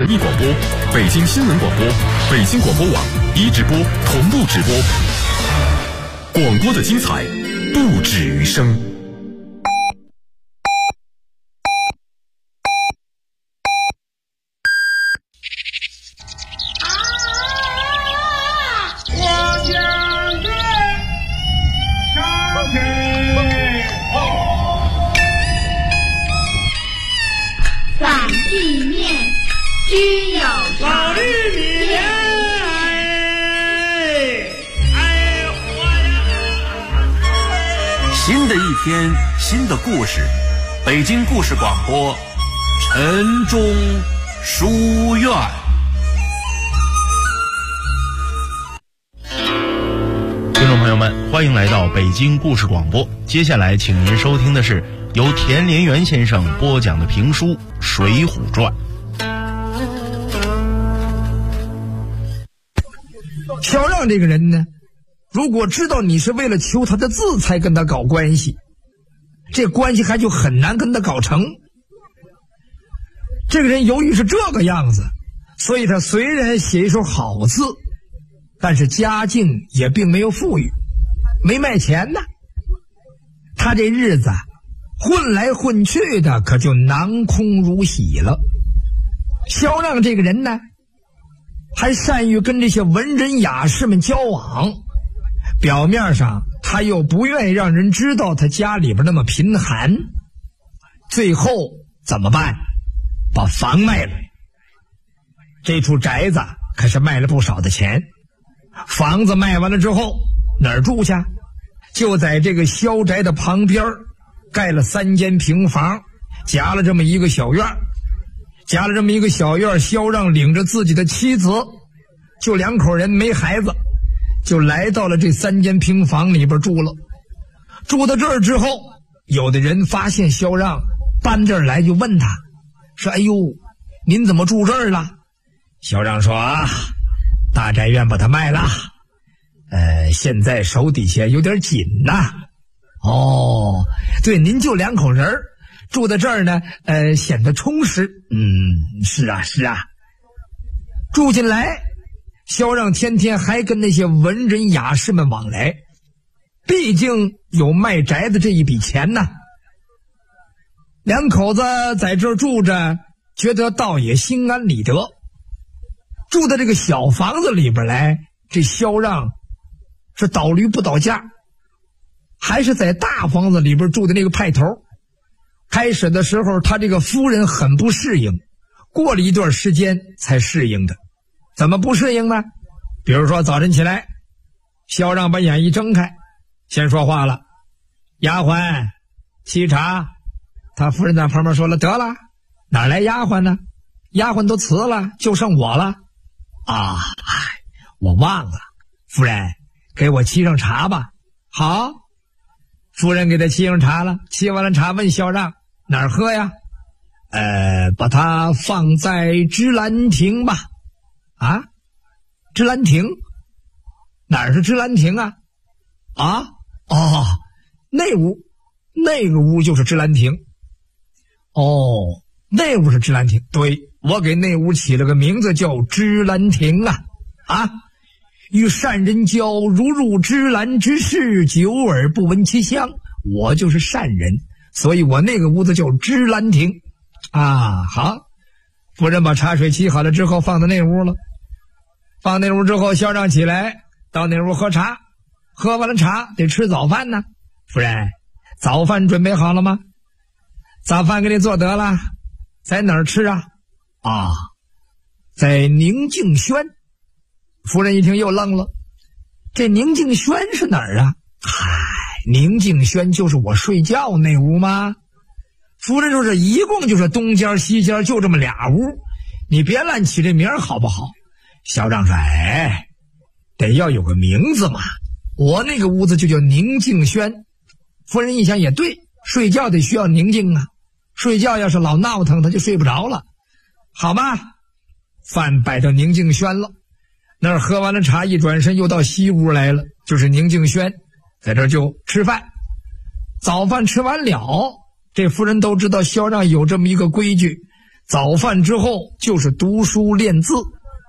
艺广播、北京新闻广播、北京广播网一直播同步直播，广播的精彩不止于声。 新的一天，新的故事，北京故事广播，晨钟书院。 听众朋友们，欢迎来到北京故事广播。接下来，请您收听的是由田连元先生播讲的评书《水浒传》。 萧让这个人呢，如果知道你是为了求他的字才跟他搞关系，这关系还就很难跟他搞成。这个人由于是这个样子，所以他虽然写一手好字，但是家境也并没有富裕，没卖钱呢。他这日子混来混去的，可就囊空如洗了。萧让这个人呢，还善于跟这些文人雅士们交往，表面上他又不愿意让人知道他家里边那么贫寒，最后怎么办？把房卖了。这处宅子可是卖了不少的钱。房子卖完了之后哪儿住去？就在这个萧宅的旁边盖了3间平房，夹了这么一个小院。萧让领着自己的妻子，就2口人没孩子，就来到了这3间平房里边住了。住到这儿之后，有的人发现萧让搬这儿来，就问他说：“哎呦，您怎么住这儿了？”萧让说：“大宅院把它卖了，现在手底下有点紧呐。”哦，对，您就2口人住在这儿呢，显得充实。是啊。住进来，萧让天天还跟那些文人雅士们往来，毕竟有卖宅的这一笔钱呢。2口子在这儿住着，觉得倒也心安理得。住到这个小房子里边来，这萧让是倒驴不倒架，还是在大房子里边住的那个派头。开始的时候他这个夫人很不适应，过了一段时间才适应的。怎么不适应呢？比如说早晨起来，萧让把眼一睁开，先说话了：“丫鬟沏茶。”他夫人在旁边说了：“得了，哪来丫鬟呢？丫鬟都辞了，就剩我了。”我忘了，夫人给我沏上茶吧。好，夫人给他沏上茶了。沏完了茶，问萧让：“哪儿喝呀？”把它放在芝兰亭吧。芝兰亭？哪儿是芝兰亭啊？那个屋就是芝兰亭。那屋是芝兰亭。对，我给那屋起了个名字叫芝兰亭与善人交，如入芝兰之室，久而不闻其香。我就是善人，所以我那个屋子叫芝兰亭。好，夫人把茶水沏好了之后放到那屋了。放那屋之后，萧让起来到那屋喝茶，喝完了茶得吃早饭呢。夫人，早饭准备好了吗？早饭给你做得了。在哪儿吃啊？在宁静轩。夫人一听又愣了，这宁静轩是哪儿啊？宁静轩就是我睡觉那屋吗？夫人说这一共就是东间西间就这么俩屋，你别乱起这名好不好？萧让说：“得要有个名字嘛，我那个屋子就叫宁静轩。”夫人一想也对，睡觉得需要宁静啊，睡觉要是老闹腾他就睡不着了。好吧，饭摆到宁静轩了。那儿喝完了茶，一转身又到西屋来了，就是宁静轩，在这儿就吃饭。早饭吃完了，这夫人都知道萧让有这么一个规矩， 早饭之后就是读书练字。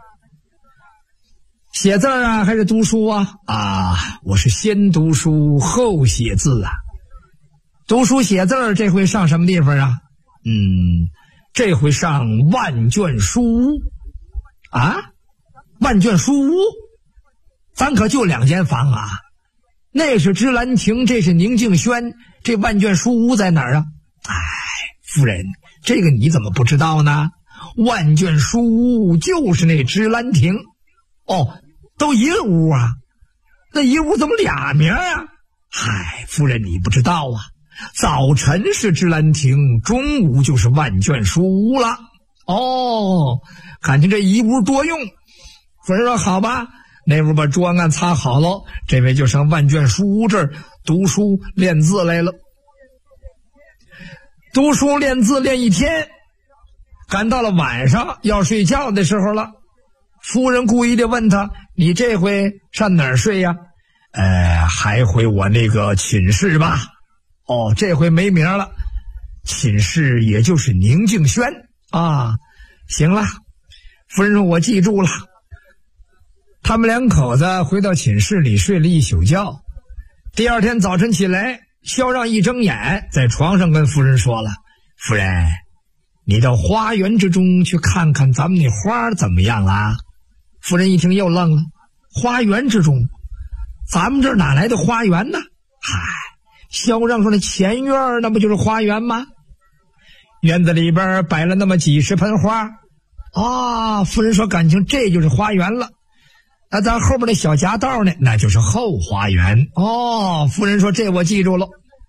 写字啊还是读书啊？我是先读书后写字啊。读书写字这回上什么地方啊？这回上万卷书屋啊。万卷书屋，咱可就2间房啊。那是芝兰亭，这是宁静轩，这万卷书屋在哪儿啊？夫人，这个你怎么不知道呢？万卷书屋就是那芝兰亭。都一个屋啊，那一屋怎么俩名啊？夫人你不知道啊，早晨是芝兰亭，中午就是万卷书屋了。感情这一屋多用。夫人说好吧，那屋把桌案擦好了，这位就上万卷书屋这儿读书练字来了。读书练字练一天，赶到了晚上要睡觉的时候了。夫人故意的问他，你这回上哪儿睡呀？还回我那个寝室吧。这回没名了，寝室也就是宁静轩啊。行了，夫人说我记住了。他们2口子回到寝室里睡了一宿觉。第二天早晨起来，萧让一睁眼在床上跟夫人说了，夫人，你到花园之中去看看咱们那花怎么样啊？夫人一听又愣了，花园之中，咱们这儿哪来的花园呢？萧让说那前院那不就是花园吗？院子里边摆了那么几十盆花。夫人说感情这就是花园了。那咱后边那小夹道呢，那就是后花园。夫人说这我记住了。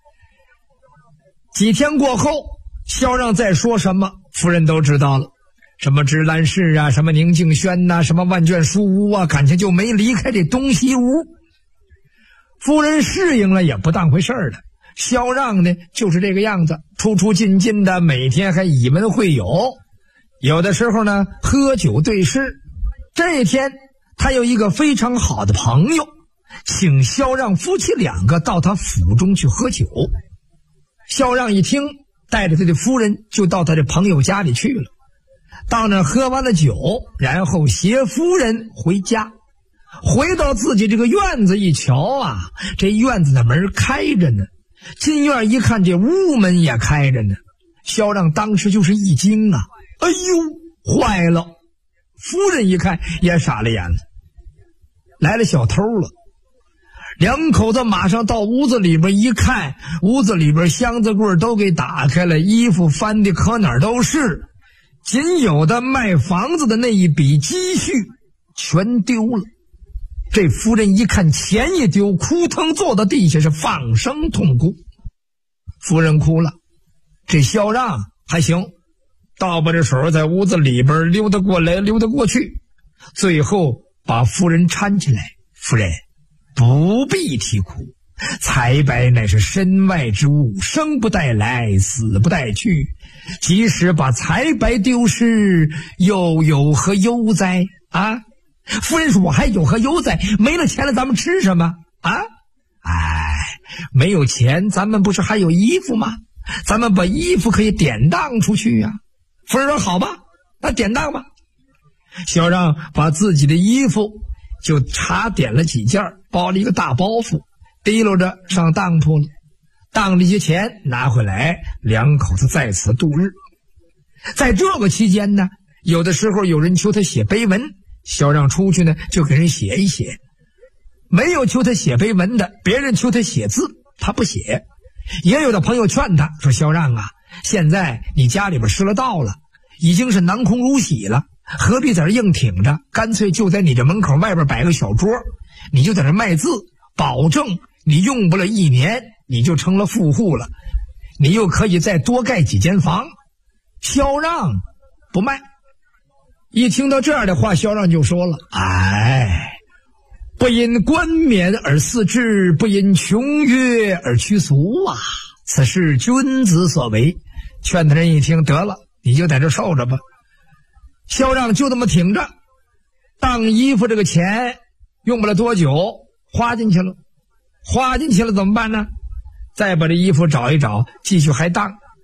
几天过后，萧让再说什么夫人都知道了，什么芝兰室啊，什么宁静轩啊，什么万卷书屋啊，感情就没离开这东西屋。夫人适应了也不当回事了。萧让呢就是这个样子，出出进进的，每天还以文会友，有的时候呢喝酒对诗。这一天他有一个非常好的朋友，请萧让夫妻2个到他府中去喝酒。萧让一听，带着他的夫人就到他的朋友家里去了。到那喝完了酒，然后携夫人回家。回到自己这个院子一瞧啊，这院子的门开着呢，进院一看，这屋门也开着呢。萧让当时就是一惊啊，坏了！夫人一看也傻了眼了，来了小偷了。2口子马上到屋子里边一看，屋子里边箱子柜都给打开了，衣服翻的可哪儿都是，仅有的卖房子的那一笔积蓄全丢了。这夫人一看钱一丢，扑腾坐到地下是放声痛哭。夫人哭了，这萧让还行，倒把这手在屋子里边溜达过来溜达过去，最后把夫人搀起来，夫人不必啼哭，财帛乃是身外之物，生不带来，死不带去，即使把财帛丢失，又有何忧哉啊？夫人说我还有何忧哉？没了钱了咱们吃什么啊？没有钱咱们不是还有衣服吗？咱们把衣服可以典当出去呀。夫人说好吧，那典当吧。萧让把自己的衣服就查点了几件，包了一个大包袱，提溜着上当铺了。当了一些钱拿回来，2口子在此度日。在这个期间呢，有的时候有人求他写碑文，萧让出去呢就给人写一写。没有求他写碑文的，别人求他写字，他不写。也有的朋友劝他说，萧让啊，现在你家里边失了道了，已经是囊空如洗了，何必在这硬挺着，干脆就在你这门口外边摆个小桌，你就在这卖字，保证你用不了1年你就成了富户了，你又可以再多盖几间房。萧让不卖。一听到这样的话，萧让就说了，不因冠冕而肆志，不因穷乐而屈俗啊，此是君子所为。劝的人一听，得了，你就在这受着吧。萧让就这么挺着，当衣服这个钱用不了多久花进去了。花进去了怎么办呢？再把这衣服找一找，继续还当。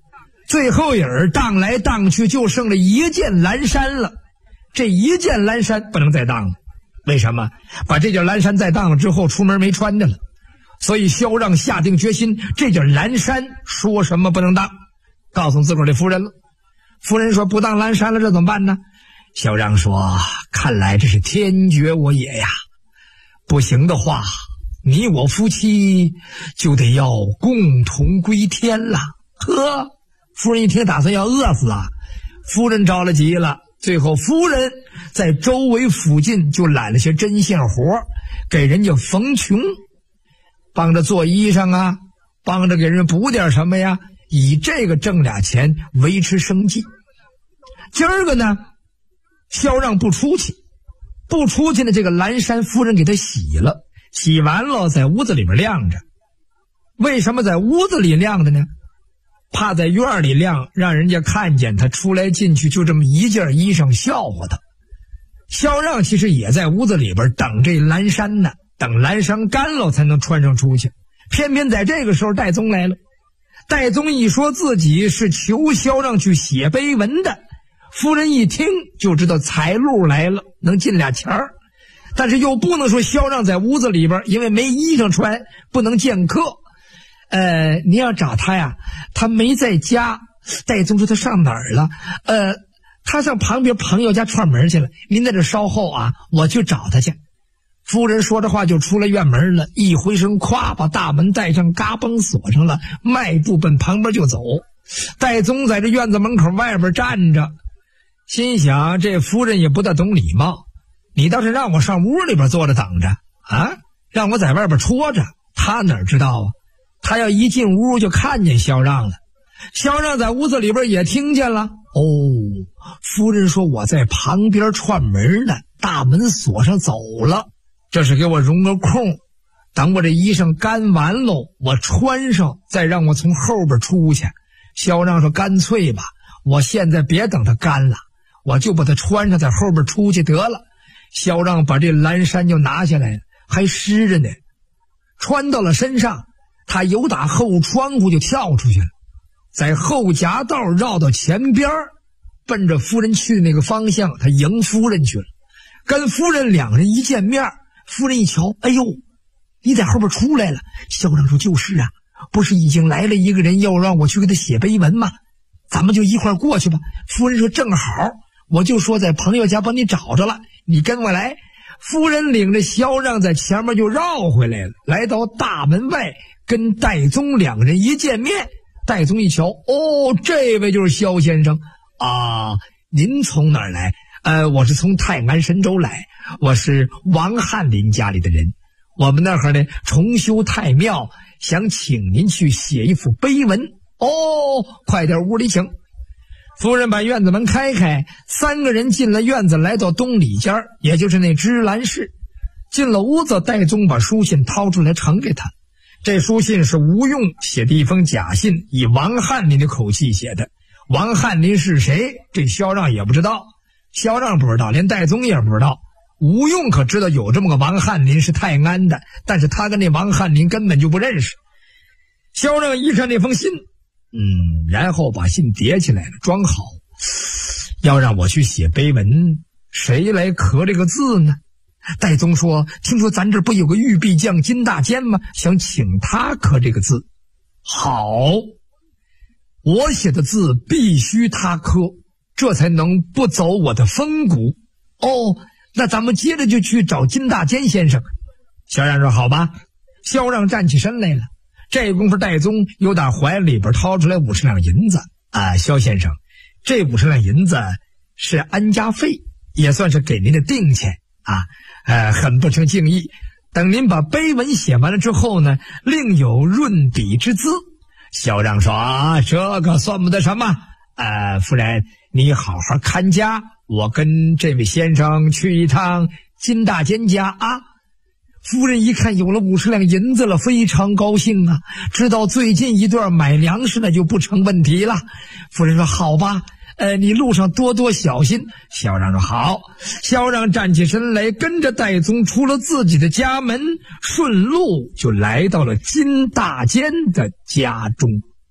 最后影荡来荡去，就剩了一件蓝衫了。这一件蓝衫不能再当了，为什么？把这件蓝衫再当了之后，出门没穿的了。所以萧让下定决心，这件蓝衫说什么不能当，告诉自个儿的夫人了。夫人说不当蓝衫了，这怎么办呢？萧让说，看来这是天绝我也呀，不行的话，你我夫妻就得要共同归天了。呵，夫人一听打算要饿死啊，夫人着了急了。最后夫人在周围附近就揽了些针线活，给人家缝裙，帮着做衣裳啊，帮着给人补点什么呀，以这个挣俩钱维持生计。今儿个呢，萧让不出去呢，这个蓝衫夫人给他洗了，洗完了在屋子里边晾着。为什么在屋子里晾着呢？怕在院里晾，让人家看见他出来进去就这么一件衣裳笑话他。萧让其实也在屋子里边等这蓝衫呢，等蓝衫干了才能穿上出去。偏偏在这个时候戴宗来了。戴宗一说自己是求萧让去写碑文的，夫人一听就知道财路来了，能进俩钱儿。但是又不能说萧让在屋子里边，因为没衣裳穿，不能见客。你要找他呀，他没在家。戴宗说他上哪儿了？他上旁边朋友家串门去了，您在这稍后啊，我去找他去。夫人说着话就出了院门了，一回身咵把大门带上，嘎嘣锁上了，迈步奔旁边就走。戴宗在这院子门口外边站着，心想这夫人也不大懂礼貌，你倒是让我上屋里边坐着等着啊，让我在外边戳着，他哪知道啊？他要一进屋就看见萧让了。萧让在屋子里边也听见了。夫人说我在旁边串门呢，大门锁上走了，这是给我容个空，等我这衣裳干完喽，我穿上再让我从后边出去。萧让说干脆吧，我现在别等它干了，我就把它穿上在后边出去得了。萧让把这蓝衫就拿下来了，还湿着呢，穿到了身上，他由打后窗户就跳出去了，在后夹道绕到前边，奔着夫人去的那个方向，他迎夫人去了。跟夫人两人一见面，夫人一瞧，哎呦，你在后边出来了。萧让说就是啊，不是已经来了一个人要让我去给他写碑文吗？咱们就一块过去吧。夫人说正好，我就说在朋友家帮你找着了，你跟我来。夫人领着萧让在前面就绕回来了，来到大门外，跟戴宗两人一见面，戴宗一瞧，这位就是萧先生啊，您从哪儿来？我是从泰安神州来，我是王翰林家里的人，我们那儿呢重修太庙，想请您去写一幅碑文。快点屋里请。夫人把院子门开开，三个人进了院子，来到东里间，也就是那芝兰室。进了屋子，戴宗把书信掏出来呈给他。这书信是吴用写的一封假信，以王翰林的口气写的。王翰林是谁？这萧让也不知道，萧让不知道，连戴宗也不知道。吴用可知道有这么个王翰林是泰安的，但是他跟那王翰林根本就不认识。萧让一看那封信，然后把信叠起来了，装好，要让我去写碑文，谁来刻这个字呢？戴宗说，听说咱这不有个玉壁匠金大坚吗？想请他刻这个字。好，我写的字必须他刻，这才能不走我的风骨。那咱们接着就去找金大坚先生。萧让说好吧。萧让站起身来了，这功夫戴宗又打怀里边掏出来50两银子。萧先生，这50两银子是安家费，也算是给您的定钱很不成敬意。等您把碑文写完了之后呢，另有润笔之资。萧让说这个算不得什么。夫人你好好看家，我跟这位先生去一趟金大坚家啊。夫人一看有了50两银子了，非常高兴啊，知道最近一段买粮食呢就不成问题了。夫人说好吧，你路上多多小心。萧让说好。萧让站起身来，跟着戴宗出了自己的家门，顺路就来到了金大坚的家中。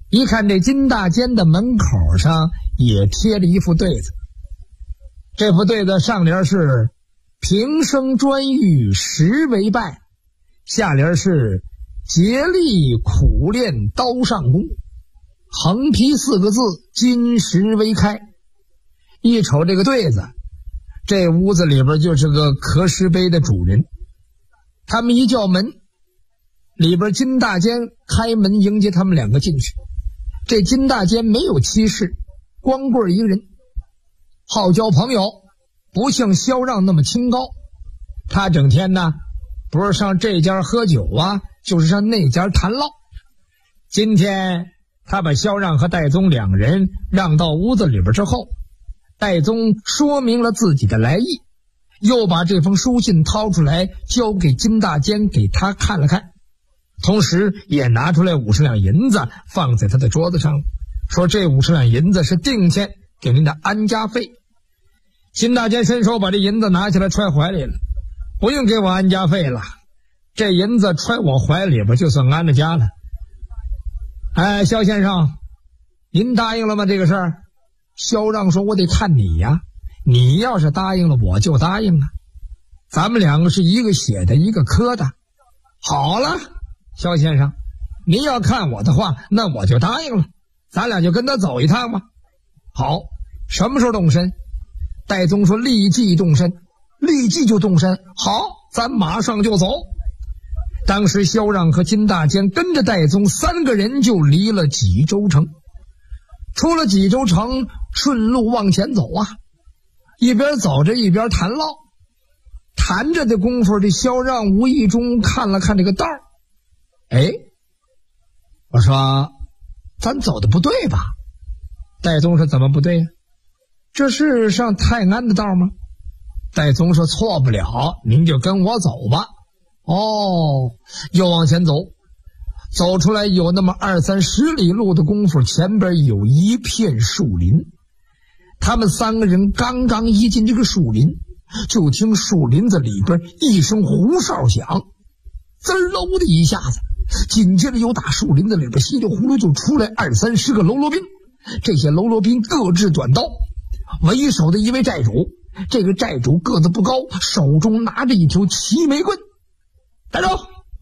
一看这金大坚的门口上也贴了一副对子，这副对子上联是平生专欲实为败，下联是竭力苦练刀上功，横批4个字金石为开。一瞅这个对子，这屋子里边就是个刻石碑的主人。他们一叫门，里边金大坚开门迎接他们2个进去。这金大坚没有妻室，光棍一个人，好交朋友，不像萧让那么清高。他整天呢不是上这家喝酒啊，就是上那家谈唠。今天他把萧让和戴宗2人让到屋子里边之后，戴宗说明了自己的来意，又把这封书信掏出来交给金大坚给他看了看，同时也拿出来50两银子放在他的桌子上，说这50两银子是定钱给您的安家费。金大坚伸手把这银子拿起来揣怀里了，不用给我安家费了，这银子揣我怀里边就算安了家了。哎，萧先生，您答应了吗这个事儿？萧让说，我得看你呀，你要是答应了我就答应啊，咱们2个是一个血的一个磕的。好了，萧先生，您要看我的话，那我就答应了，咱俩就跟他走一趟吧。好，什么时候动身？戴宗说立即动身。立即就动身。好，咱马上就走。当时萧让和金大坚跟着戴宗3个人就离了济州城。出了济州城，顺路往前走啊，一边走着一边谈唠。谈着的功夫，这萧让无意中看了看这个道儿，哎，我说咱走的不对吧？戴宗说怎么不对呀？这是上泰安的道吗？戴宗说错不了，您就跟我走吧。哦，又往前走，走出来有那么20-30里路的功夫，前边有一片树林。他们3个人刚刚一进这个树林，就听树林子里边一声胡哨响，滋喽的一下子，紧接着有打树林子里边稀里糊涂就出来20-30个喽啰兵。这些喽啰兵各执短刀，为首的一位寨主，这个寨主个子不高，手中拿着一条齐眉棍。站住！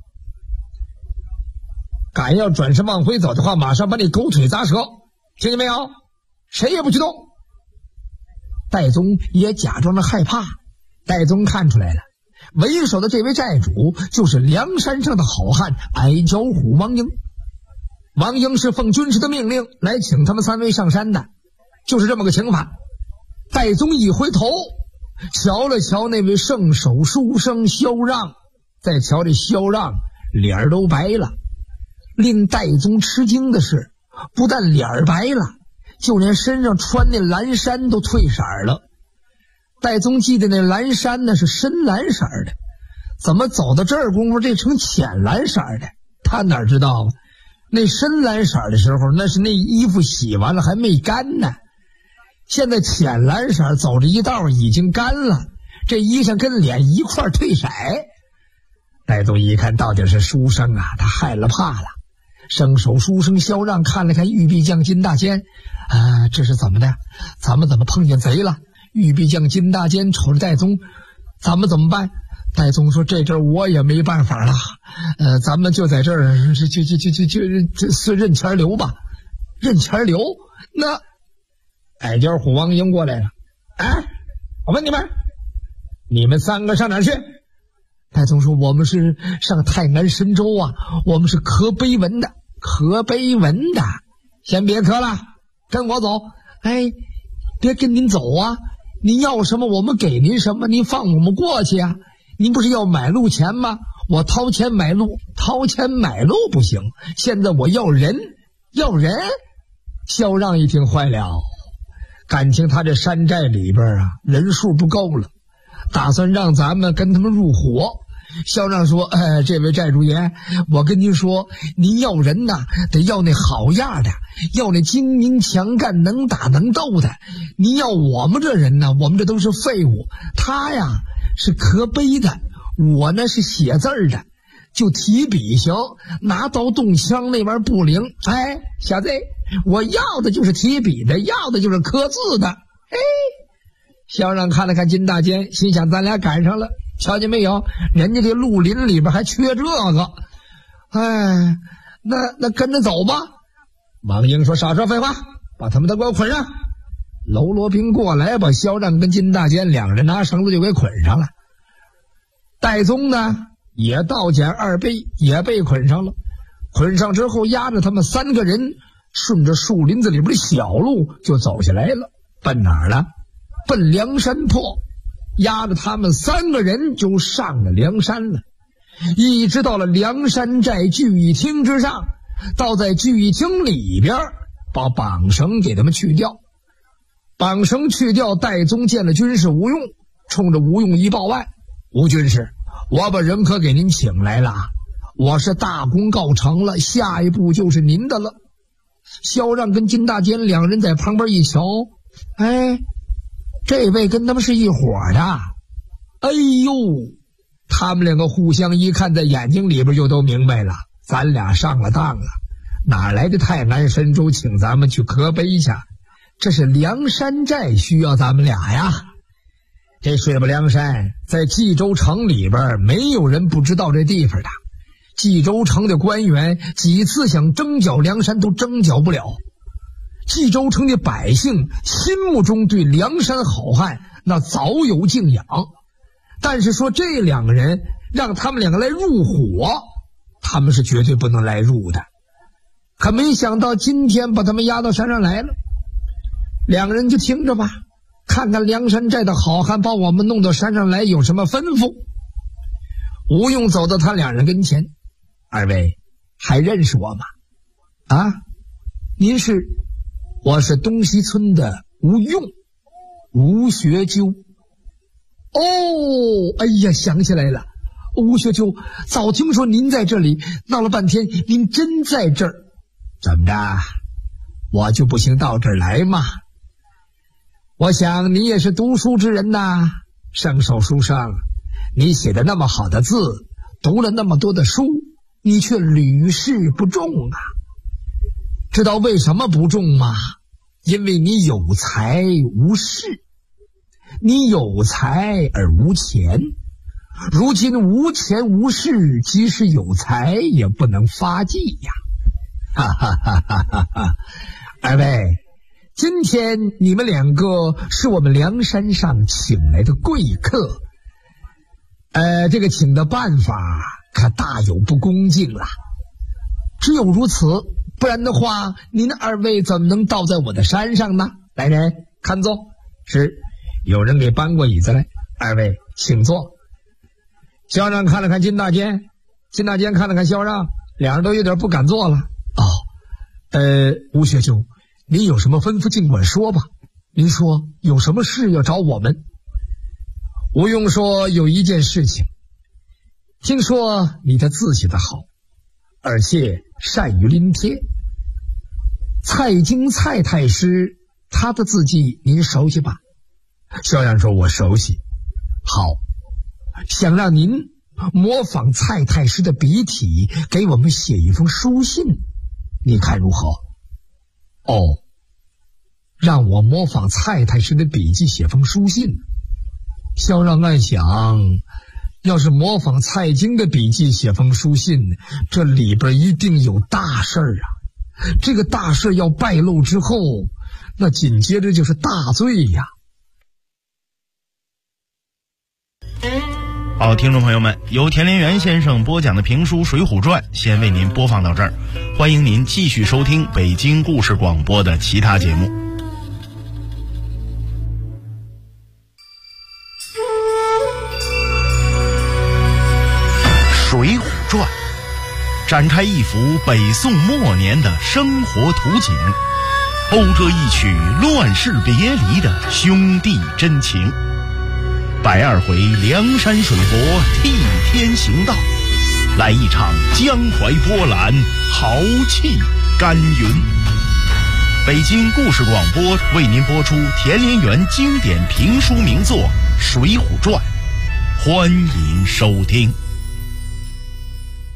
敢要转身往回走的话，马上把你狗腿砸折，听见没有？谁也不许动。戴宗也假装着害怕。戴宗看出来了，为首的这位寨主就是梁山上的好汉矮脚虎王英。王英是奉军师的命令来请他们3位上山的，就是这么个情法。戴宗一回头，瞧了瞧那位圣手书生萧让，再瞧这萧让脸都白了。令戴宗吃惊的是，不但脸白了，就连身上穿那蓝衫都褪色了。戴宗记得那蓝衫呢是深蓝色的，怎么走到这儿功夫这成浅蓝色的？他哪知道那深蓝色的时候，那是那衣服洗完了还没干呢。现在浅蓝色走着一道已经干了，这衣裳跟脸一块褪色。戴宗一看到底是书生啊，他害了怕了。生手书生萧让看了看玉壁将金大坚，这是怎么的？咱们怎么碰见贼了？玉壁将金大坚瞅着戴宗，咱们怎么办？戴宗说这阵我也没办法了，咱们就在这儿就认钱留吧。认钱留？那矮脚虎王英过来了。我问你们3个上哪儿去？戴宗说我们是上泰安神州啊，我们是刻碑文的。刻碑文的？先别刻了，跟我走。别跟您走啊，您要什么我们给您什么，您放我们过去啊。您不是要买路钱吗？我掏钱买路，掏钱买路不行，现在我要人。萧让一听坏了，感情他这山寨里边人数不够了，打算让咱们跟他们入伙。萧让说这位寨主爷，我跟您说，您要人呐，得要那好样的，要那精明强干能打能斗的。您要我们这人呢，我们这都是废物。他呀是刻碑的，我呢是写字的， 就提笔行，拿刀动枪那玩意儿不灵。哎，小子，我要的就是提笔的，要的就是刻字的。哎，萧让看了看金大坚，心想咱俩赶上了，瞧见没有，人家这绿林里边还缺这个。哎，那跟着走吧。王英说少说废话，把他们都给我捆上。喽啰兵过来，把萧让跟金大坚两人拿绳子就给捆上了。戴宗呢也倒捡二背，也被捆上了。捆上之后，押着他们3个人顺着树林子里边的小路就走下来了。奔哪儿了？奔梁山泊。押着他们3个人就上了梁山了，一直到了梁山寨聚义厅之上，倒在聚义厅里边把绑绳给他们去掉。绑绳去掉，戴宗见了军士吴用，冲着吴用一报案：吴军士，我把人可给您请来了，我是大功告成了，下一步就是您的了。萧让跟金大坚两人在旁边一瞧，哎，这位跟他们是一伙的。哎呦，他们两个互相一看，在眼睛里边就都明白了，咱俩上了当了。哪来的泰安神州请咱们去磕碑去？这是梁山寨需要咱们俩呀。这水泊梁山在冀州城里边，没有人不知道这地方的。冀州城的官员几次想征剿梁山都征剿不了。冀州城的百姓心目中对梁山好汉那早有敬仰，但是说这两个人让他们两个来入伙，他们是绝对不能来入的。可没想到今天把他们押到山上来了，两个人就听着吧，看看梁山寨的好汉把我们弄到山上来有什么吩咐。吴用走到他两人跟前：二位还认识我吗？啊，您是？我是东西村的吴用，吴学究。哦，哎呀，想起来了，吴学究，早听说您在这里，闹了半天您真在这儿。怎么着，我就不行到这儿来嘛？我想你也是读书之人呐，圣手书生，你写的那么好的字，读了那么多的书，你却屡试不中啊。知道为什么不中吗？因为你有才无势。你有才而无钱，如今无钱无势，即使有才也不能发迹呀。哈哈哈哈哈哈！二位，今天你们两个是我们梁山上请来的贵客，这个请的办法可大有不恭敬了。只有如此，不然的话，您二位怎么能倒在我的山上呢？来人，看坐。是，有人给搬过椅子来。二位请坐。萧让看了看金大坚，金大坚看了看萧让，两人都有点不敢坐了。吴学究，您有什么吩咐尽管说吧。您说有什么事要找我们？吴用说有一件事情，听说你的字写得好，而且善于临帖。蔡京蔡太师他的字迹您熟悉吧？萧让说我熟悉。好，想让您模仿蔡太师的笔体，给我们写一封书信，你看如何？让我模仿蔡太师的笔迹写封书信。萧让暗想，要是模仿蔡京的笔迹写封书信，这里边一定有大事啊。这个大事要败露之后，那紧接着就是大罪呀。 好，听众朋友们，由田连元先生播讲的评书《水浒传》先为您播放到这儿，欢迎您继续收听北京故事广播的其他节目。《水浒传》展开一幅北宋末年的生活图景，勾着一曲乱世别离的兄弟真情。120回梁山水泊替天行道，来一场江淮波澜，豪气干云。北京故事广播为您播出田连元经典评书名作《水浒传》，欢迎收听。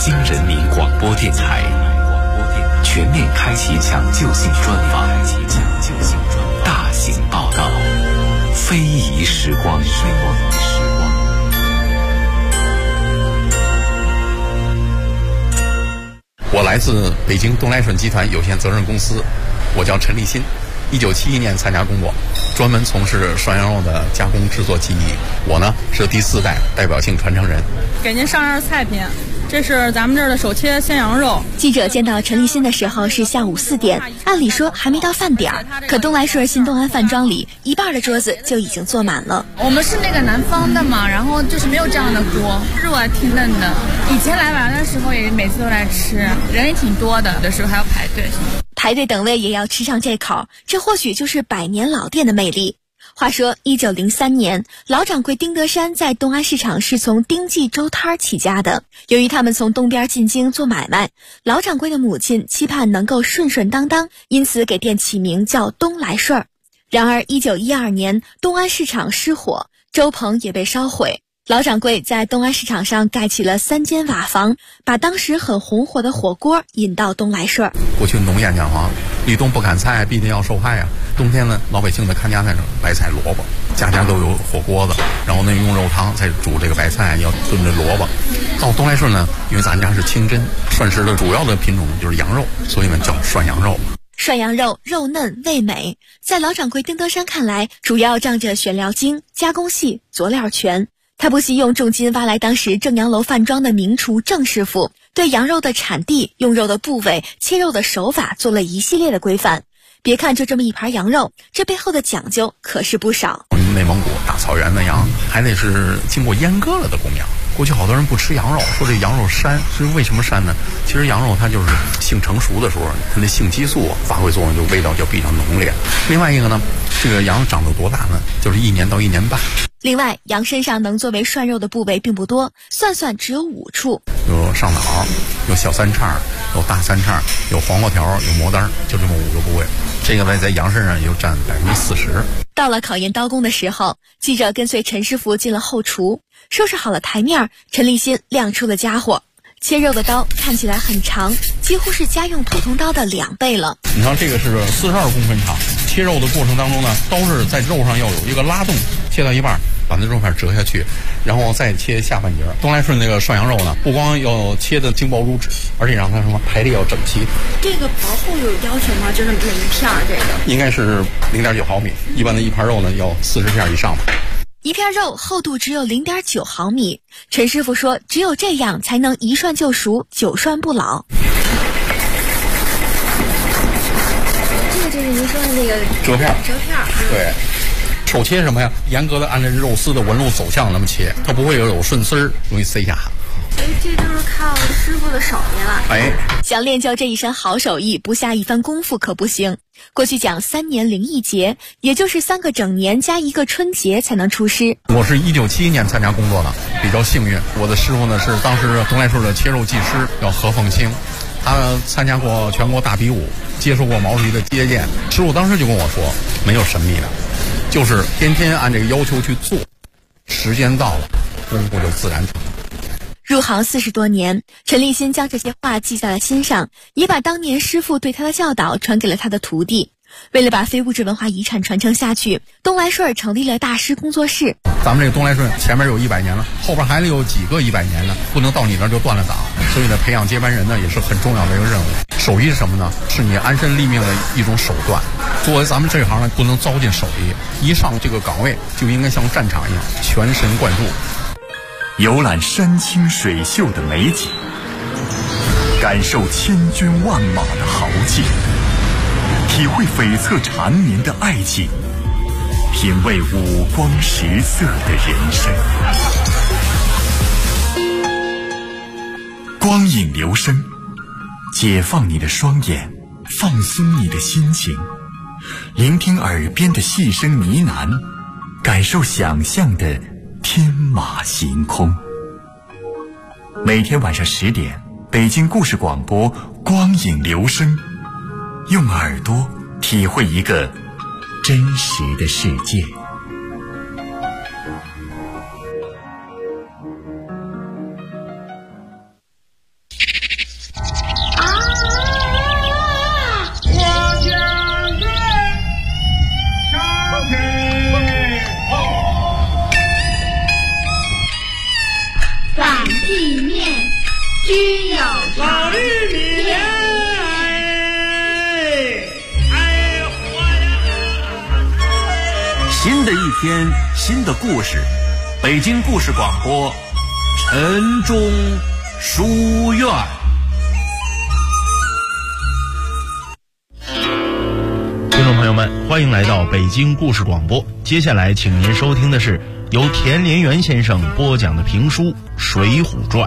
京人民广播电台全面开启抢救性专访，大型报道，非遗时光。 我来自北京东来顺集团有限责任公司，我叫陈立新，1971年参加工作，专门从事涮羊肉的加工制作技艺。我呢是第4代代表性传承人。 给您上样菜品，这是咱们这儿的手切鲜羊肉。 记者见到陈立新的时候是下午4点，按理说还没到饭点儿，可东来顺新东安饭庄里一半的桌子就已经坐满了。 我们是那个南方的嘛，然后就是没有这样的锅，肉还挺嫩的。以前来玩的时候也每次都来吃，人也挺多的，有的时候还要排队。 排队等位也要吃上这口，这或许就是百年老店的魅力。话说1903年，老掌柜丁德山在东安市场是从丁记粥摊起家的。由于他们从东边进京做买卖，老掌柜的母亲期盼能够顺顺当当，因此给店起名叫东来顺儿。然而1912年，东安市场失火，粥棚也被烧毁。老掌柜在东安市场上盖起了3间瓦房，把当时很红火的火锅引到东来顺儿。 过去农谚讲话，立冬不砍菜，必定要受害啊。冬天呢，老百姓的看家菜白菜萝卜，家家都有火锅子，然后呢用肉汤再煮这个白菜，要炖着萝卜。到东来顺呢，因为咱家是清真，涮食的主要的品种就是羊肉，所以呢叫涮羊肉。 涮羊肉肉嫩味美，在老掌柜丁德山看来，主要仗着选料精、加工细、佐料全。他不惜用重金挖来当时正阳楼饭庄的名厨郑师傅，对羊肉的产地、用肉的部位、切肉的手法做了一系列的规范。别看就这么一盘羊肉，这背后的讲究可是不少。 内蒙古大草原的羊还得是经过阉割了的公羊。过去好多人不吃羊肉，说这羊肉膻，是为什么膻呢？其实羊肉它就是性成熟的时候，它那性激素发挥作用，就味道就比较浓烈。另外一个呢，这个羊长到多大呢？就是1年到1年半。 另外，羊身上能作为涮肉的部位并不多，算算只有5处。 有上脑，有小三叉，有大三叉，有黄瓜条，有魔丹，就这么5个部位。这个呢，在羊身上也就占40%。 到了考验刀工的时候，记者跟随陈师傅进了后厨，收拾好了台面，陈立新亮出了家伙。切肉的刀看起来很长，几乎是家用普通刀的2倍了。 你看这个是42公分长，切肉的过程当中呢，刀是在肉上要有一个拉动，切到一半把那肉片折下去，然后再切下半截。东来顺那个涮羊肉呢，不光要切的精薄如纸，而且让它什么排列要整齐。 这个薄厚有要求吗？就是每一片这个应该是0.9毫米，一般的一盘肉呢要40片以上吧。 一片肉厚度只有0.9毫米，陈师傅说只有这样才能一涮就熟，久涮不老。这个就是您说的那个折片。 对， 手切什么呀？严格的按照肉丝的纹路走向那么切，它不会有顺丝儿，容易塞下。 所以这就是靠师傅的手艺了。 哎， 想练就这一身好手艺，不下一番功夫可不行。过去讲3年零1节，也就是3个整年加1个春节才能出师。 我是1971年参加工作的，比较幸运。我的师傅呢是当时东来顺的切肉技师，叫何凤清。他参加过全国大比武，接受过毛主席的接见。师傅当时就跟我说，没有神秘的，就是天天按这个要求去做，时间到了，功夫就自然成。 入行40多年，陈立新将这些话记在了心上，也把当年师傅对他的教导传给了他的徒弟。为了把非物质文化遗产传承下去，东来顺成立了大师工作室。 咱们这个东来顺前面有100年了，后边还有几个100年呢，不能到你那儿就断了档。所以呢，培养接班人呢也是很重要的一个任务。手艺是什么呢？是你安身立命的一种手段。作为咱们这一行呢，不能糟践手艺，一上这个岗位就应该像战场一样全神贯注。 游览山清水秀的美景，感受千军万马的豪劲，体会悱恻缠绵的爱情，品味五光十色的人生。光影留声，解放你的双眼，放松你的心情，聆听耳边的细声呢喃，感受想象的天马行空。每天晚上10点，北京故事广播光影留声，用耳朵体会一个真实的世界。 君要老绿米莲，活呀！ 新的一天，新的故事，北京故事广播，晨钟书院。 听众朋友们，欢迎来到北京故事广播。接下来，请您收听的是由田连元先生播讲的评书《水浒传》。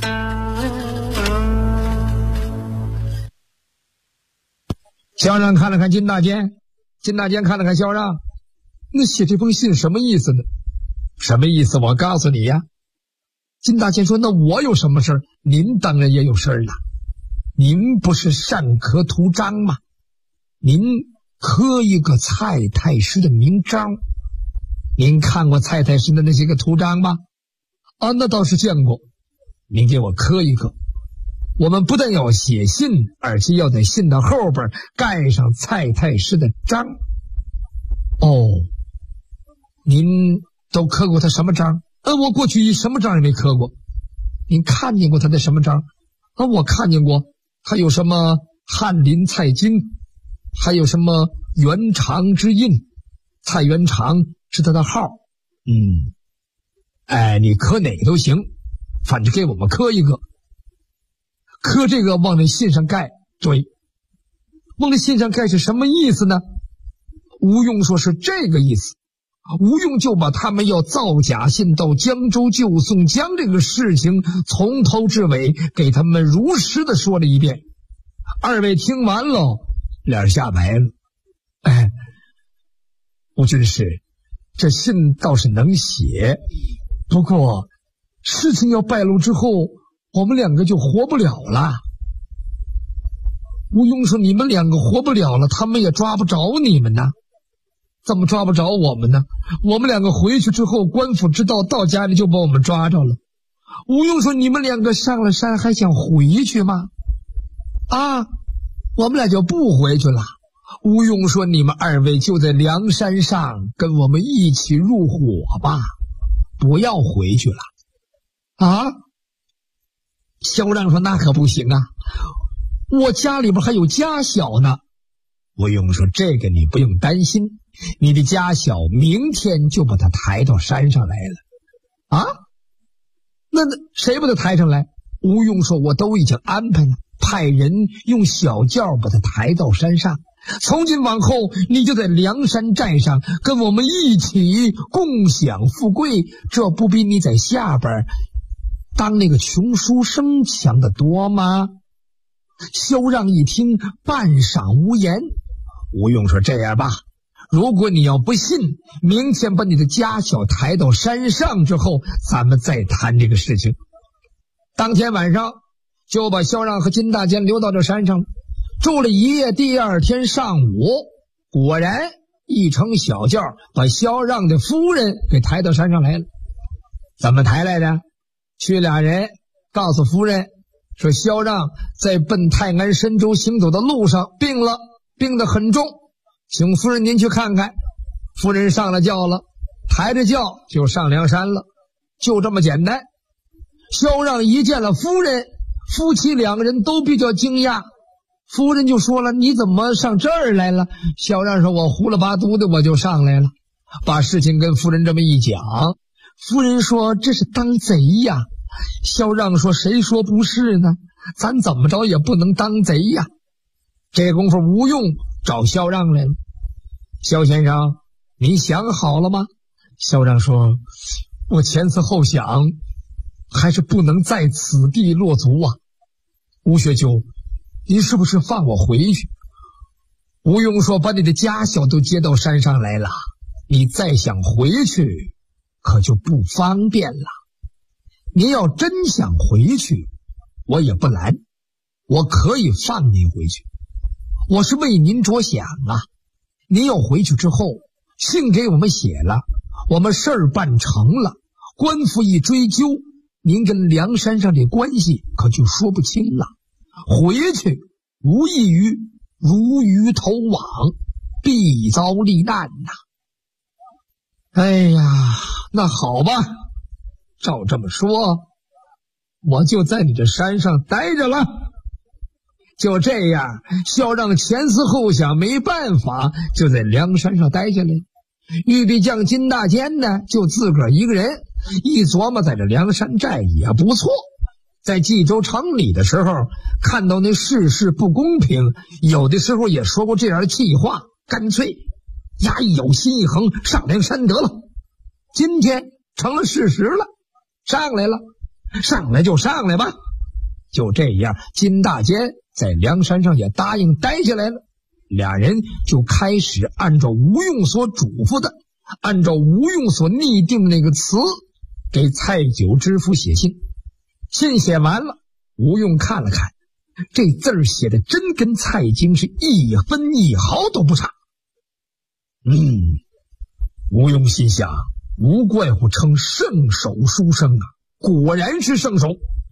萧让看了看金大坚，金大坚看了看萧让，那写这封信什么意思呢？什么意思？我告诉你呀。金大坚说：“那我有什么事儿？您当然也有事儿了。您不是擅刻图章吗？您刻一个蔡太师的名章。您看过蔡太师的那些个图章吗？啊，那倒是见过。您给我刻一个。我们不但要写信，而且要在信的后边盖上蔡太师的章。哦，您都刻过他什么章？我过去什么章也没刻过。您看见过他的什么章？我看见过，他有什么翰林蔡京，还有什么元长之印，蔡元长是他的号。你刻哪个都行，反正给我们刻一个。刻这个往那信上盖，对，往那信上盖是什么意思呢？吴用说是这个意思。吴用就把他们要造假信到江州救宋江这个事情从头至尾给他们如实的说了一遍。二位听完了，脸吓白了。吴军师，这信倒是能写，不过事情要败露之后，我们两个就活不了了。吴用说：“你们两个活不了了，他们也抓不着你们呢。”怎么抓不着我们呢？我们两个回去之后，官府知道，到家里就把我们抓着了。吴用说：“你们两个上了山还想回去吗？”我们俩就不回去了。吴用说：“你们二位就在梁山上跟我们一起入伙吧，不要回去了。”萧让说：“那可不行啊，我家里边还有家小呢。”吴用说：“这个你不用担心，你的家小明天就把他抬到山上来了。”那谁把他抬上来？吴用说：“我都已经安排了，派人用小轿把他抬到山上。从今往后，你就在梁山寨上跟我们一起共享富贵，这不比你在下边当那个穷书生强得多吗？”萧让一听，半晌无言。吴用说：“这样吧，如果你要不信，明天把你的家小抬到山上之后，咱们再谈这个事情。”当天晚上就把萧让和金大坚留到这山上，住了一夜。第二天上午，果然一乘小轿把萧让的夫人给抬到山上来了。怎么抬来的？去俩人告诉夫人说，萧让在奔泰安深州行走的路上病了，病得很重，请夫人您去看看。夫人上了轿了，抬着轿就上梁山了，就这么简单。萧让一见了夫人，夫妻两个人都比较惊讶。夫人就说了：“你怎么上这儿来了？”萧让说：“我胡了八嘟的我就上来了。”把事情跟夫人这么一讲，夫人说：“这是当贼呀。”萧让说：“谁说不是呢？咱怎么着也不能当贼呀。”这功夫吴用找萧让来了。萧先生，您想好了吗？萧让说：“我前思后想，还是不能在此地落足啊。吴学究，您是不是放我回去？”吴用说：“把你的家小都接到山上来了，你再想回去可就不方便了。您要真想回去，我也不拦，我可以放您回去。我是为您着想啊。您要回去之后，信给我们写了，我们事儿办成了，官府一追究，您跟梁山上的关系可就说不清了。回去无异于如鱼投网，必遭罹难呐。”哎呀，那好吧，照这么说， 我就在你这山上待着了。就这样，萧让前思后想，没办法，就在梁山上待下来。玉壁将金大坚呢，就自个儿一个人，一琢磨在这梁山寨也不错。在冀州城里的时候，看到那世事不公平，有的时候也说过这样的气话，干脆衙役有心一横，上梁山得了。今天成了事实了，上来了，上来就上来吧。就这样，金大坚在梁山上也答应待下来了。俩人就开始按照吴用所嘱咐的，按照吴用所拟定那个词，给蔡九知府写信。信写完了，吴用看了看，这字儿写的真跟蔡京是一分一毫都不差。吴用心想，无怪乎称圣手书生啊，果然是圣手。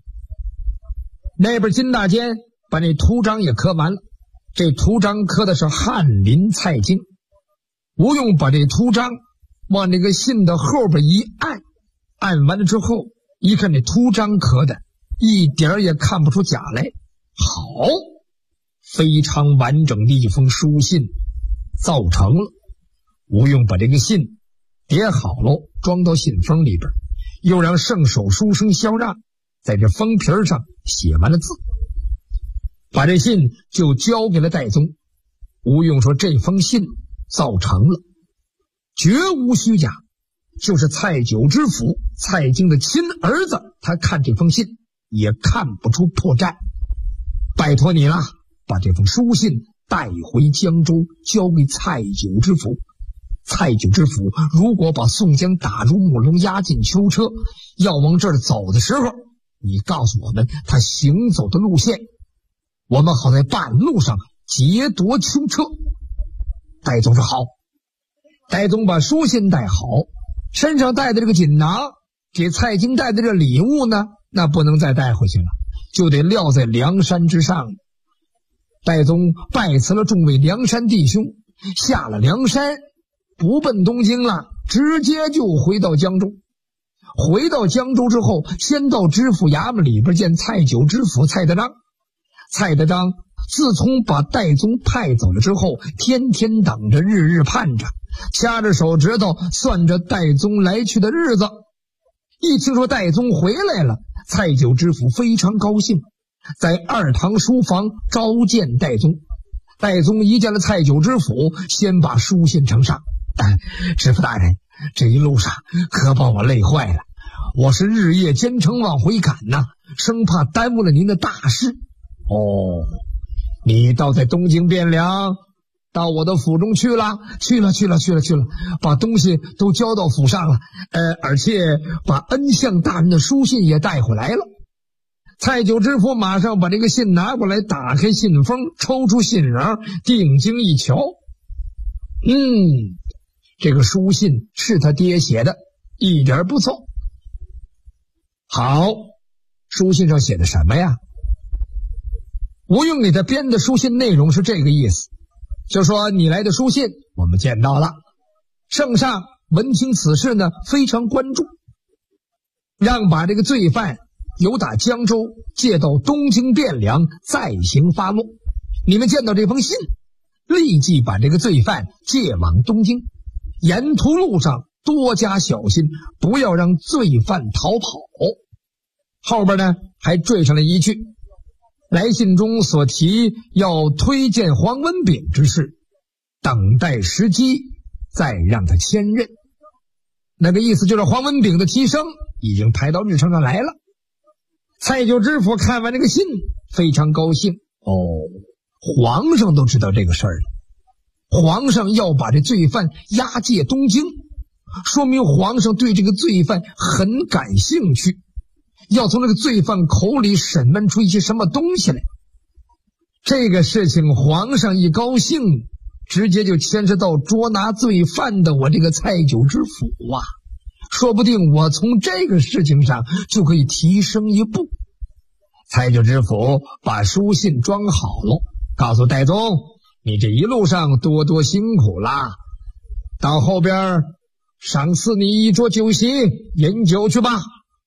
那边金大坚把那图章也刻完了，这图章刻的是翰林蔡京。吴用把这图章往那个信的后边一按，按完了之后一看，这图章刻的一点也看不出假来。好，非常完整的一封书信造成了。吴用把这个信叠好了，装到信封里边，又让圣手书生萧让在这封皮上写完了字，把这信就交给了戴宗。吴用说，这封信造成了，绝无虚假，就是蔡九知府蔡京的亲儿子，他看这封信也看不出破绽。拜托你了，把这封书信带回江州，交给蔡九知府。蔡九知府如果把宋江打入木笼，押进囚车，要往这儿走的时候，你告诉我们他行走的路线，我们好在半路上劫夺囚车。戴宗说好。戴宗把书信带好，身上带的这个锦囊，给蔡京带的这礼物呢，那不能再带回去了，就得撂在梁山之上。戴宗拜辞了众位梁山弟兄，下了梁山，不奔东京了，直接就回到江州。回到江州之后，先到知府衙门里边见蔡九知府蔡德章。蔡德章自从把戴宗派走了之后，天天等着，日日盼着，掐着手指头算着戴宗来去的日子。一听说戴宗回来了，蔡九知府非常高兴，在二堂书房召见戴宗。戴宗一见了蔡九知府，先把书信呈上。知府大人，这一路上可把我累坏了，我是日夜兼程往回赶呐，生怕耽误了您的大事。你倒在东京汴梁到我的府中去了，去了，把东西都交到府上了，而且把恩相大人的书信也带回来了。蔡九知府马上把这个信拿过来，打开信封，抽出信瓤，定睛一瞧，这个书信是他爹写的，一点不错。好，书信上写的什么呀？吴用给他编的书信内容是这个意思，就说你来的书信我们见到了，圣上闻听此事呢，非常关注，让把这个罪犯由打江州借到东京汴梁，再行发落。你们见到这封信，立即把这个罪犯借往东京，沿途路上多加小心，不要让罪犯逃跑。后边呢还缀上了一句，来信中所提要推荐黄文炳之事，等待时机再让他签任。那个意思就是黄文炳的提升已经排到日程上来了。蔡九知府看完这个信非常高兴，皇上都知道这个事儿了，皇上要把这罪犯押解东京，说明皇上对这个罪犯很感兴趣，要从这个罪犯口里审问出一些什么东西来。这个事情皇上一高兴，直接就牵涉到捉拿罪犯的我这个蔡九知府啊，说不定我从这个事情上就可以提升一步。蔡九知府把书信装好了，告诉戴宗，你这一路上多多辛苦啦，到后边赏赐你一桌酒席，饮酒去吧。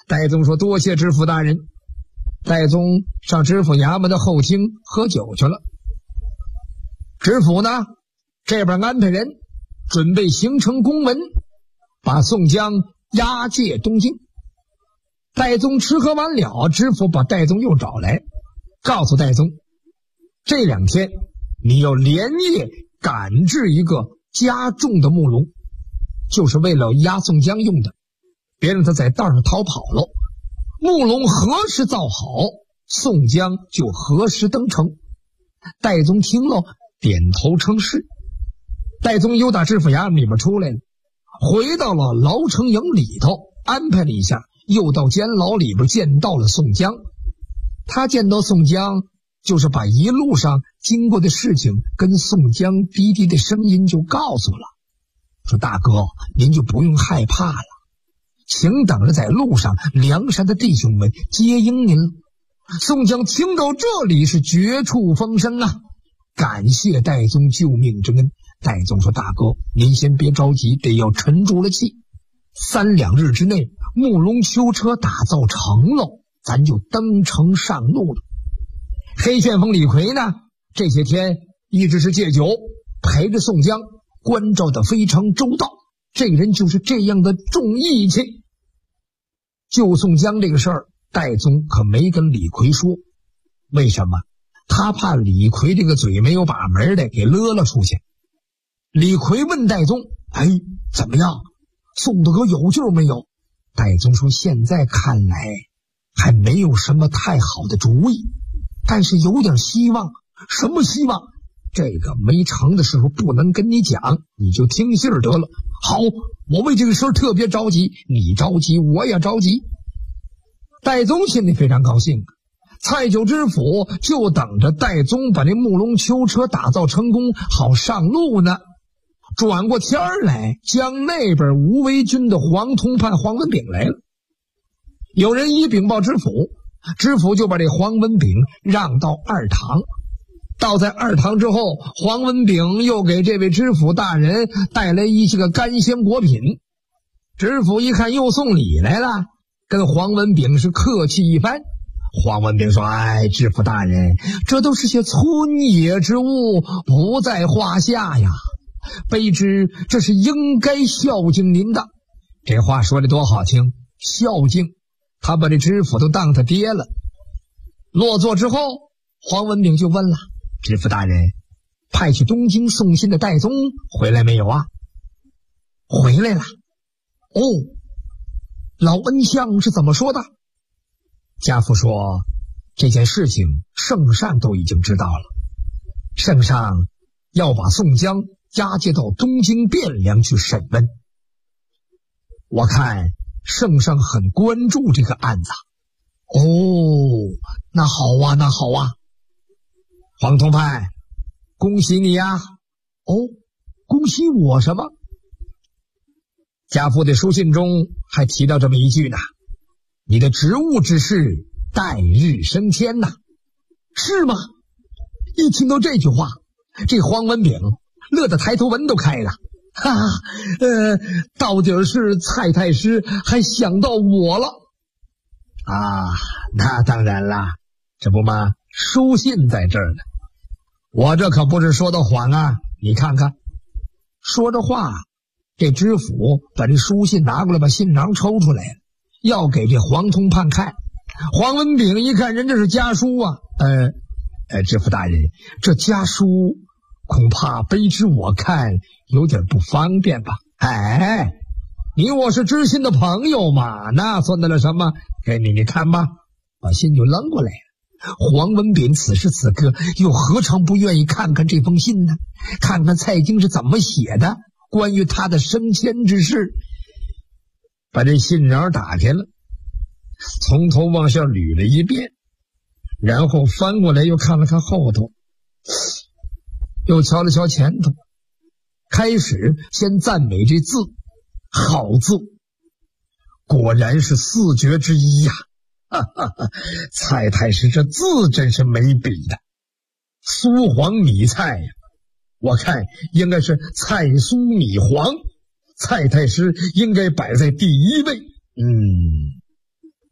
戴宗说：“多谢知府大人。”戴宗上知府衙门的后厅喝酒去了。知府呢，这边安排人准备行成公文，把宋江押解东京。戴宗吃喝完了，知府把戴宗又找来，告诉戴宗，这2天你要连夜赶制一个加重的木龙，就是为了押宋江用的，别让他在道上逃跑了。木龙何时造好，宋江就何时登城。戴宗听了，点头称是。戴宗又打知府衙门里边出来了，回到了牢城营里头，安排了一下，又到监牢里边见到了宋江。他见到宋江，就是把一路上经过的事情跟宋江低低的声音就告诉了，说：“大哥，您就不用害怕了，请等着在路上梁山的弟兄们接应您了。”宋江听到这里是绝处逢生啊，感谢戴宗救命之恩。戴宗说：“大哥，您先别着急，得要沉住了气，3两日之内木龙囚车打造成了，咱就登城上路了。”黑旋风李逵呢，这些天一直是戒酒，陪着宋江，关照的非常周到，这人就是这样的重义气。救宋江这个事儿，戴宗可没跟李逵说，为什么？他怕李逵这个嘴没有把门的给勒了出去。李逵问戴宗：“哎，怎么样？宋大哥有救没有？”戴宗说：“现在看来还没有什么太好的主意，但是有点希望。什么希望？这个没成的时候不能跟你讲，你就听信儿得了。好，我为这个事儿特别着急，你着急我也着急。”戴宗心里非常高兴，蔡九知府就等着戴宗把这木龙囚车打造成功，好上路呢。转过天来，江那边吴为军的黄通判黄文炳来了，有人一禀报知府，知府就把这黄文炳让到二堂。到在二堂之后，黄文炳又给这位知府大人带来一些个干鲜果品。知府一看又送礼来了，跟黄文炳是客气一番。黄文炳说：“哎，知府大人，这都是些村野之物，不在话下呀。卑职这是应该孝敬您的。”这话说的多好听，孝敬，他把这知府都当他爹了。落座之后，黄文炳就问了：“知府大人，派去东京送信的戴宗回来没有啊？”“回来了。”“哦，老恩相是怎么说的？”家父说：“这件事情圣上都已经知道了，圣上要把宋江押解到东京汴梁去审问。我看圣上很关注这个案子。”“哦，那好啊，那好啊。”“黄通判，恭喜你呀！”“哦，恭喜我什么？”家父的书信中还提到这么一句呢：“你的职务之事待日升天呐。”“是吗？”一听到这句话，这黄文炳乐得抬头纹都开了。哈哈，到底是蔡太师还想到我了啊！那当然啦，这不嘛，书信在这儿呢，我这可不是说的谎啊！你看看，说着话，这知府把这书信拿过来，把信囊抽出来了，要给这黄通判看。黄文炳一看，人这是家书啊，知府大人，这家书恐怕卑职我看有点不方便吧？哎，你我是知心的朋友嘛，那算得了什么？给你看吧。把信就扔过来了。黄文炳此时此刻又何尝不愿意看看这封信呢？看看蔡京是怎么写的，关于他的升迁之事。把这信囊打开了，从头往下捋了一遍，然后翻过来又看了看后头，又瞧了瞧前头，开始先赞美这字，好字，果然是4绝之一呀！哈哈哈，蔡太师这字真是没比的，苏黄米蔡呀，我看应该是蔡苏米黄，蔡太师应该摆在第一位。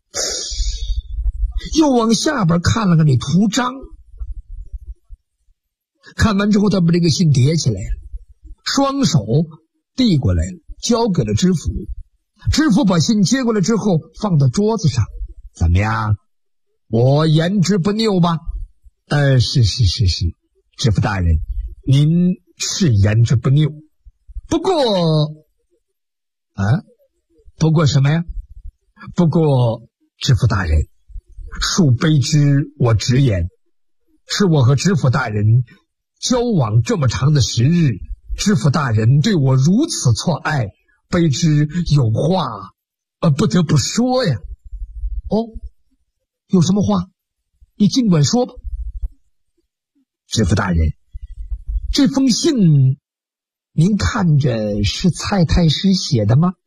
又往下边看了看这图章，看完之后他把这个信叠起来了，双手递过来了，交给了知府。知府把信接过来之后放到桌子上，怎么样？我言之不谬吧？是，知府大人，您是言之不谬。不过什么呀？不过知府大人，恕卑职我直言，是我和知府大人交往这么长的时日，知府大人对我如此错爱，卑职有话不得不说呀。有什么话你尽管说吧。知府大人，这封信您看着是蔡太师写的吗？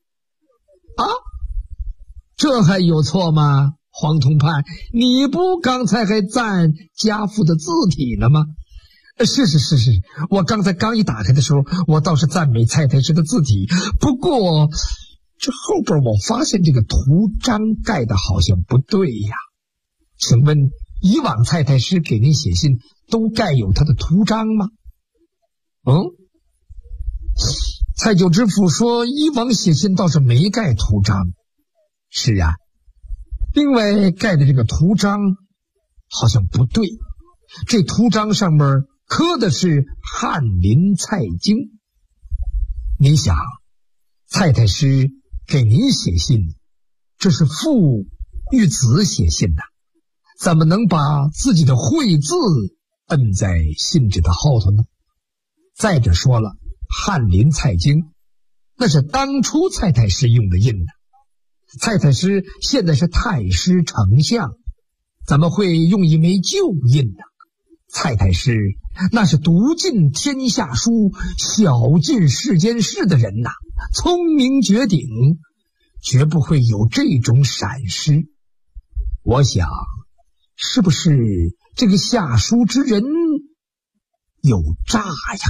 这还有错吗？黄同判，你不刚才还赞家父的字体了吗？是，我刚才刚一打开的时候，我倒是赞美蔡太师的字体，不过这后边我发现这个图章盖的好像不对呀。请问以往蔡太师给您写信都盖有他的图章吗？蔡九知府说以往写信倒是没盖图章。是啊，另外盖的这个图章好像不对，这图章上面刻的是翰林蔡京。您想，蔡太师给您写信，这是父与子写信呐，怎么能把自己的讳字摁在信纸的后头呢？再者说了，翰林蔡京那是当初蔡太师用的印呢。蔡太师现在是太师丞相，怎么会用一枚旧印呢？蔡太师那是读尽天下书，晓尽世间事的人呐，聪明绝顶，绝不会有这种闪失。我想，是不是这个下书之人有诈呀？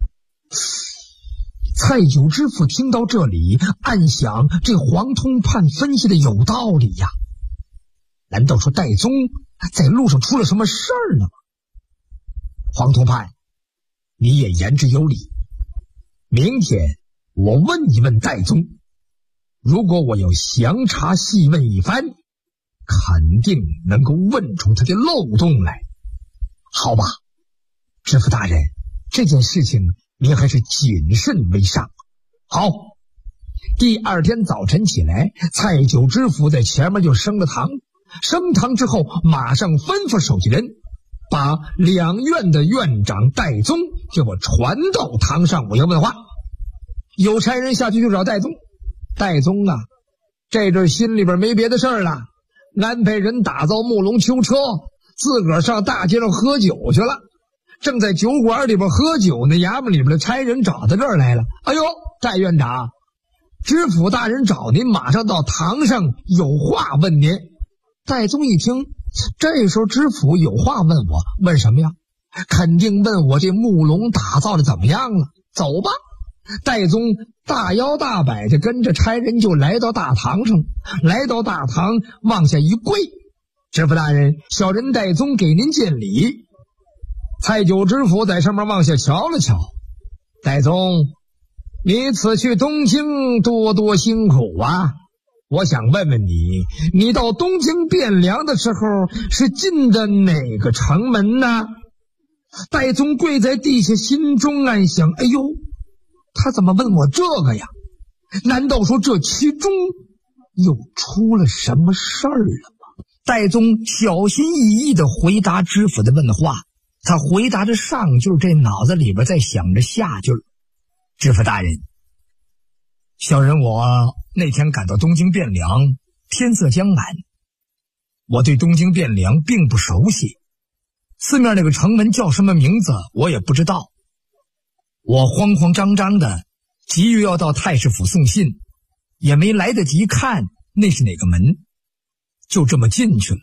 蔡九知府听到这里，暗想这黄通判分析的有道理呀。难道说戴宗在路上出了什么事儿呢吗？黄通判，你也言之有理。明天我问一问戴宗，如果我有详查细问一番，肯定能够问出他的漏洞来。好吧，知府大人，这件事情您还是谨慎为上。好，第二天早晨起来，蔡九知府在前面就升了堂。升堂之后，马上吩咐手下人把两院的院长戴宗给我传到堂上，我要问话。有差人下去就找戴宗。戴宗啊，这阵心里边没别的事儿了，安排人打造木龙囚车，自个儿上大街上喝酒去了。正在酒馆里边喝酒呢，衙门里边的差人找到这儿来了。哎呦，戴院长，知府大人找您，马上到堂上，有话问您。戴宗一听，这时候知府有话问我，问什么呀？肯定问我这木龙打造的怎么样了。走吧。戴宗大摇大摆的跟着差人就来到大堂上，来到大堂往下一跪，知府大人，小人戴宗给您见礼。蔡九知府在上面往下瞧了瞧，戴宗，你此去东京多多辛苦啊！我想问问你，你到东京汴梁的时候是进的哪个城门呢？戴宗跪在地下，心中暗想：哎呦，他怎么问我这个呀？难道说这其中又出了什么事儿了吗？戴宗小心翼翼地回答知府的问话。他回答着上句，这脑子里边在想着下句。知府大人，小人我那天赶到东京汴梁，天色将晚，我对东京汴梁并不熟悉，四面那个城门叫什么名字我也不知道。我慌慌张张的急于要到太师府送信，也没来得及看那是哪个门，就这么进去了。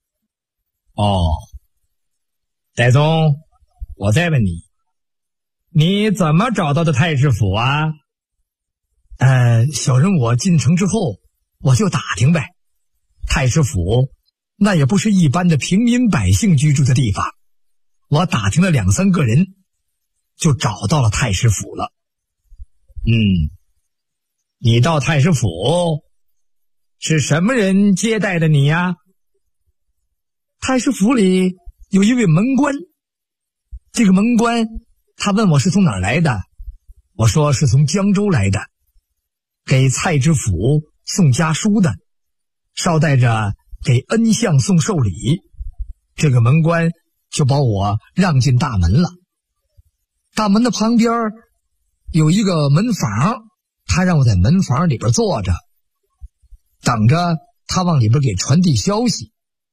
戴宗，我再问你，你怎么找到的太师府啊？小人我进城之后，我就打听呗。 太师府那也不是一般的平民百姓居住的地方。我打听了2、3个人，就找到了太师府了。你到太师府是什么人接待的你呀？太师府里有一位门官，这个门官他问我是从哪儿来的，我说是从江州来的，给蔡知府送家书的，捎带着给恩相送寿礼。这个门官就把我让进大门了。大门的旁边有一个门房，他让我在门房里边坐着，等着他往里边给传递消息。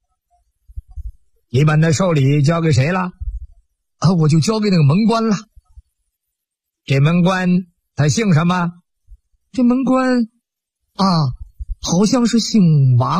你把那寿礼交给谁了？我就交给那个门官了。这门官他姓什么？这门官好像是姓王。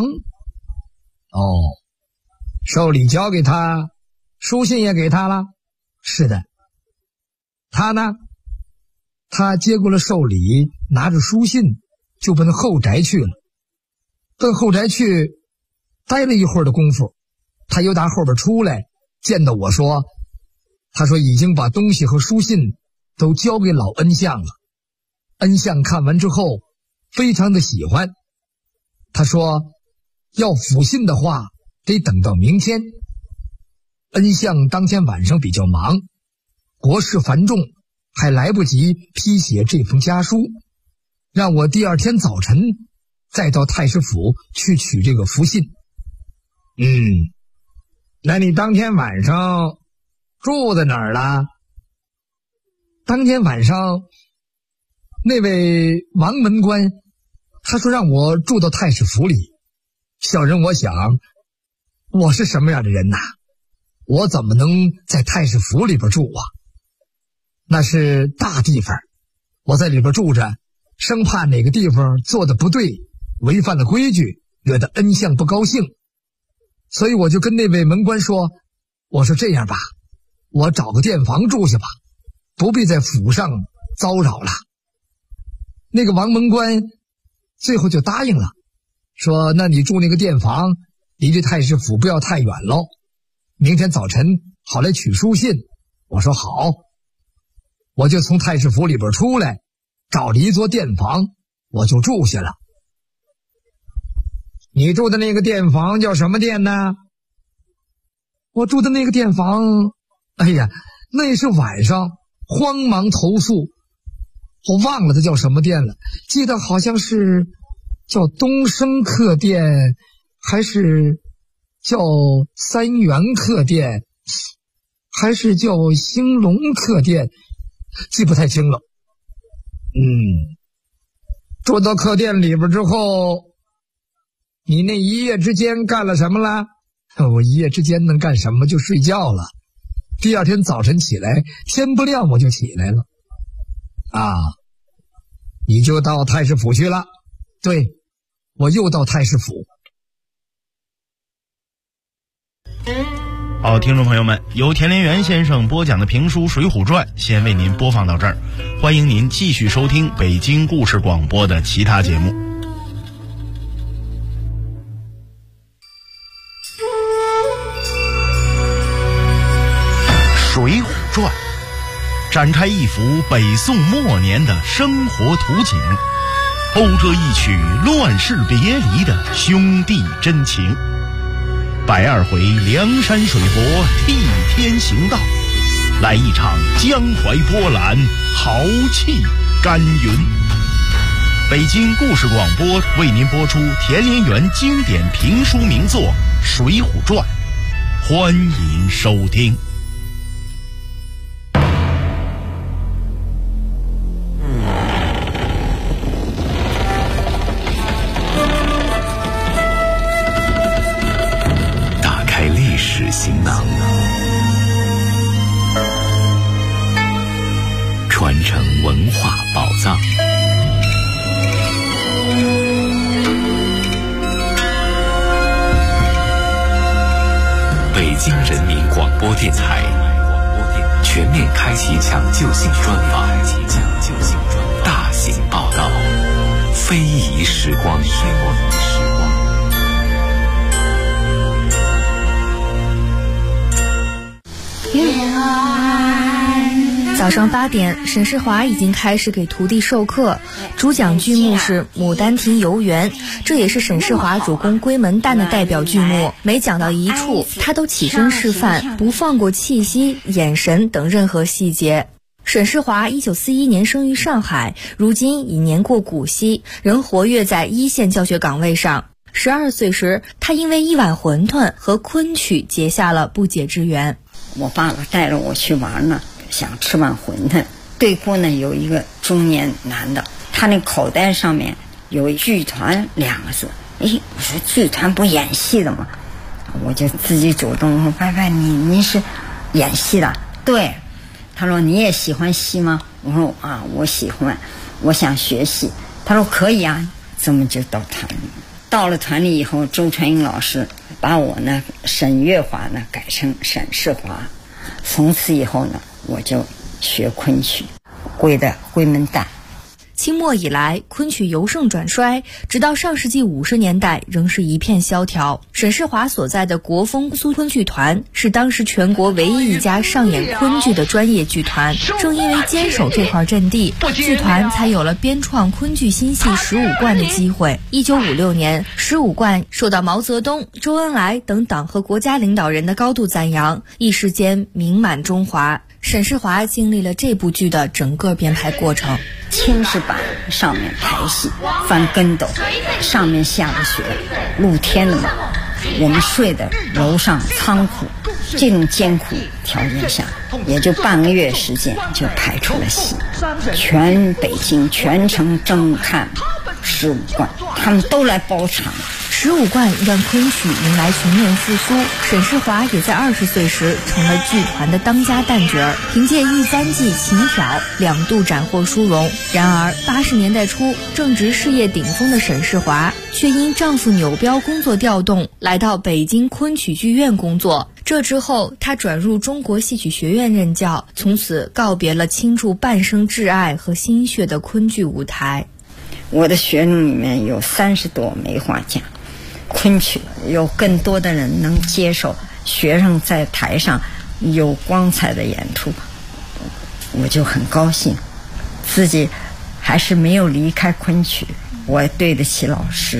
寿礼交给他，书信也给他了。是的。他呢？他接过了寿礼，拿着书信就奔后宅去了。奔后宅去待了一会儿的功夫，他又打后边出来，见到我说，他说已经把东西和书信都交给老恩相了。恩相看完之后非常的喜欢，他说要抚信的话得等到明天。恩相当天晚上比较忙，国事繁重，还来不及批写这封家书，让我第2天早晨再到太师府去取这个符信。那你当天晚上住在哪儿了？当天晚上那位王门官他说让我住到太师府里。小人我想，我是什么样的人呐？我怎么能在太师府里边住啊？那是大地方，我在里边住着，生怕哪个地方做的不对，违反了规矩，惹得恩相不高兴。所以我就跟那位门官说，我说这样吧，我找个店房住下吧，不必在府上骚扰了。那个王门官最后就答应了，说那你住那个店房离这太师府不要太远喽，明天早晨好来取书信。我说好，我就从太师府里边出来，找了一座店房，我就住下了。你住的那个店房叫什么店呢？我住的那个店房，那是晚上，慌忙投宿，我忘了它叫什么店了，记得好像是叫东升客店，还是叫三元客店，还是叫兴隆客店，记不太清了。住到客店里边之后，你那一夜之间干了什么了？我一夜之间能干什么？就睡觉了。第2天早晨起来，天不亮我就起来了。你就到太师府去了？对，我又到太师府。 好，听众朋友们，由田连元先生播讲的评书《水浒传》先为您播放到这儿，欢迎您继续收听北京故事广播的其他节目。《水浒传》展开一幅北宋末年的生活图景，勾着一曲乱世别离的兄弟真情。120回梁山水泊替天行道，来一场江淮波澜，豪气干云。北京故事广播为您播出田连元经典评书名作《水浒传》，欢迎收听。 行囊，传承文化宝藏。北京人民广播电台全面开启抢救性专访，大型报道，非遗时光。 早上8点，沈世华已经开始给徒弟授课。主讲剧目是《牡丹亭游园》，这也是沈世华主攻闺门旦的代表剧目。每讲到一处，他都起身示范，不放过气息、眼神等任何细节。沈世华1941年生于上海，如今已年过古稀，仍活跃在一线教学岗位上。12岁时，他因为一碗馄饨和昆曲结下了不解之缘。 我爸爸带着我去玩呢，想吃碗馄饨。对过呢有一个中年男的，他那口袋上面有剧团2个字。我说剧团不演戏的吗？我就自己主动说：“伯伯，你是演戏的？”对。他说：“你也喜欢戏吗？”我说：“啊，我喜欢，我想学戏。”他说：“可以啊。”这么就到团里。到了团里以后，周传英老师把我呢沈月华呢改成沈世华。从此以后呢，我就学昆曲，归的闺门旦。 清末以来，昆曲由盛转衰，直到上世纪50年代仍是一片萧条。沈世华所在的国风苏昆剧团是当时全国唯一一家上演昆剧的专业剧团。正因为坚守这块阵地，剧团才有了编创昆剧新戏15贯的机会。1956年，15贯受到毛泽东、周恩来等党和国家领导人的高度赞扬，一时间名满中华。沈世华经历了这部剧的整个编排过程。 青石板上面排戏，翻跟斗，上面下着雪，露天的嘛。我们睡的楼上仓库，这种艰苦条件下，也就半个月时间就排出了戏。全北京全城争看15贯，他们都来包场。 15贯让昆曲迎来全面复苏，沈世华也在20岁时成了剧团的当家旦角，凭借一簪记琴挑2度斩获殊荣。然而80年代初，正值事业顶峰的沈世华却因丈夫扭标工作调动，来到北京昆曲剧院工作。这之后，他转入中国戏曲学院任教，从此告别了倾注半生挚爱和心血的昆剧舞台。 我的学生里面有30多枚画家，昆曲有更多的人能接受学生在台上有光彩的演出，我就很高兴。自己还是没有离开昆曲，我对得起老师。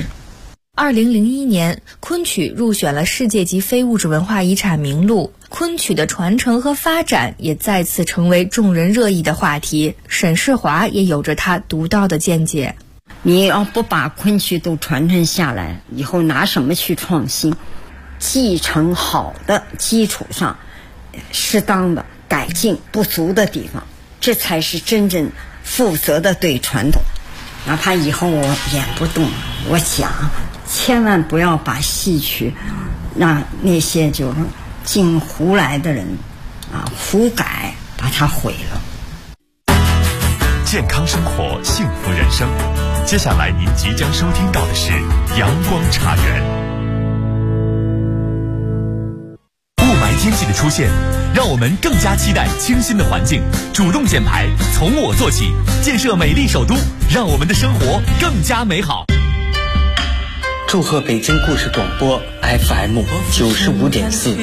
2001年，昆曲入选了世界级非物质文化遗产名录，昆曲的传承和发展也再次成为众人热议的话题。沈世华也有着他独到的见解。 你要不把昆曲都传承下来，以后拿什么去创新？继承好的基础上，适当的改进不足的地方，这才是真正负责的对传统。哪怕以后我演不动，我讲千万不要把戏曲让那些就是进胡来的人胡改，把它毁了。 健康生活，幸福人生。接下来您即将收听到的是阳光茶园。雾霾天气的出现，让我们更加期待清新的环境，主动减排，从我做起，建设美丽首都，让我们的生活更加美好。 祝贺北京故事广播 FM 95.4